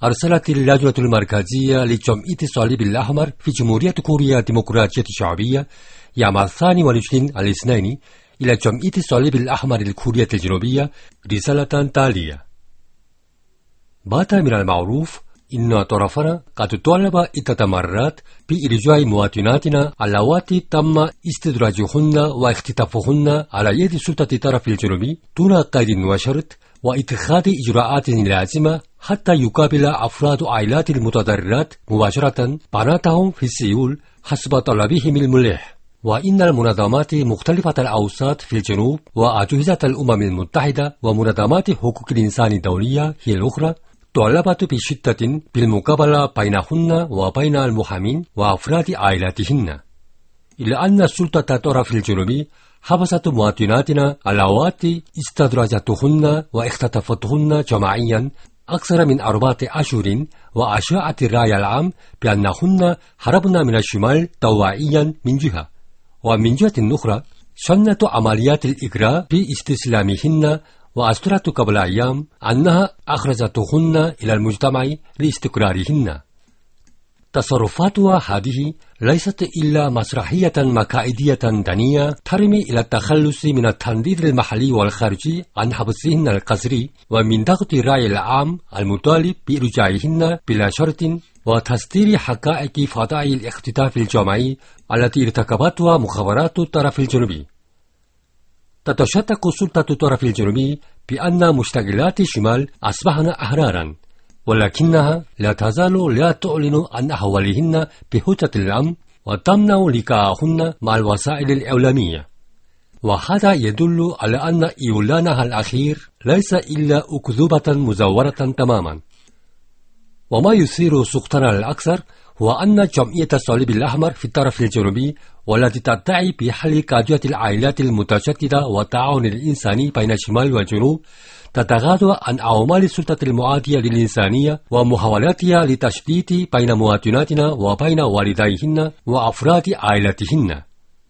أرسلت اللجنة المركزية لجمعية الصليب الأحمر في جمهورية كوريا الديمقراطية الشعبية يوم 22 الاثنين إلى جمعية الصليب الأحمر الكورية الجنوبية رسالة تالية: بات من المعروف إن طرفنا قد طالب عدة مرات بإرجاع مواطناتنا اللواتي تم استدراجهن واختطافهن على يد سلطة الطرف الجنوبي دون قيد وشرط، واتخاذ إجراءات لازمة حتى يقابل أفراد عائلات المتضررات مباشرة بناتهم في سيول حسب طلبهم الملح. وإن المنظمات مختلفة الأوساط في الجنوب وأجهزة الأمم المتحدة ومنظمات حقوق الإنسان الدولية هي الأخرى طالبت بشدة بالمقابلة بينهن وبين المحامين وأفراد عائلاتهن، إلا أن السلطة الطرف الجنوبي حبست مواطناتنا اللواتي استدرجتهن واختطفتهن جماعيا أكثر من 4 أشهر، وأشاعت الرأي العام بأنهن هربن من الشمال طوعيا من جهة، ومن جهة أخرى شنت عمليات الإجراء باستسلامهن، وأصدرت قبل أيام أنها أخرجتهن إلى المجتمع لاستقرارهن. تصرفاتها هذه ليست إلا مسرحية مكائدية دنية ترمي إلى التخلص من التنديد المحلي والخارجي عن حبسهن القسري ومن ضغط الرأي العام المطالب بإرجاعهن بلا شرط، وتصدير حقائق فضائح الاختطاف الجماعي التي ارتكبتها مخابرات الطرف الجنوبي. تتشكك سلطة الطرف الجنوبي بأن مشتغلات الشمال أصبحن أحرارا، ولكنها لا تزال لا تعلن عن أحوالهن بحجة الأمن وتمنع لقاءهن مع الوسائل الإعلامية، وهذا يدل على أن إعلانها الأخير ليس إلا أكذوبة مزورة تماما. وما يثير سخطنا الأكثر هو أن جمعية الصليب الأحمر في الطرف الجنوبي والتي تدعي بحل قضية العائلات المتشددة والتعاون الإنساني بين الشمال والجنوب تتغاضى عن أعمال السلطة المعادية للإنسانية ومحاولاتها لتشتيت بين مواطناتنا وبين والديهن وأفراد عائلتهن.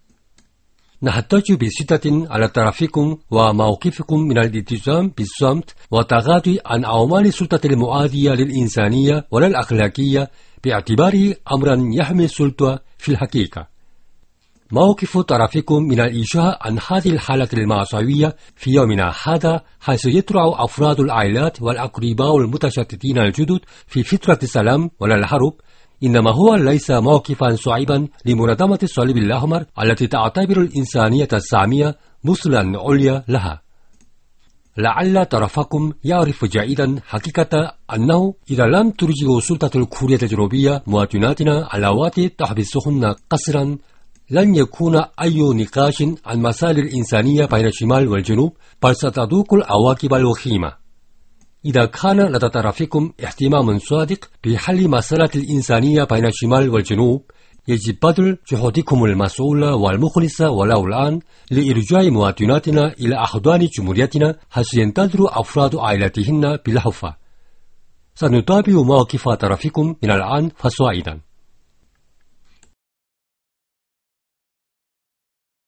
نحتاج بشدة على طرفكم وموقفكم من الالتزام بالصمت والتغاضي عن أعمال السلطة المعادية للإنسانية ولا الأخلاقية باعتباره أمرا يحمي السلطة في الحقيقة. موقف طرفكم من الإشاعة عن هذه الحالة المأساوية في يومنا هذا، حيث يطرح أفراد العائلات والأقرباء المتشتتين الجدد في فترة السلام ولا الحرب، إنما هو ليس موقفا صعبا لمنظمة الصليب الأحمر التي تعتبر الإنسانية السامية مثلا عليا لها. لعل طرفكم يعرف جيدا حقيقة أنه إذا لم ترجع سلطة الكوريا الجنوبية مواطناتنا اللواتي تحبسهن قسرا، لن يكون أي نقاش عن مسائل الإنسانية بين الشمال والجنوب، بل ستذوق العواقب الوخيمة. إذا كان لدى طرفكم اهتمام صادق بحل مسألة الإنسانية بين الشمال والجنوب، يجب بذل جهودكم المسؤولة والمخلصة ولو الآن لإرجاع مواطناتنا إلى أحضان جمهوريتنا حيث ينتظر أفراد عائلتهن بلهفة. سنتابع موقف طرفكم من الآن فصاعدا.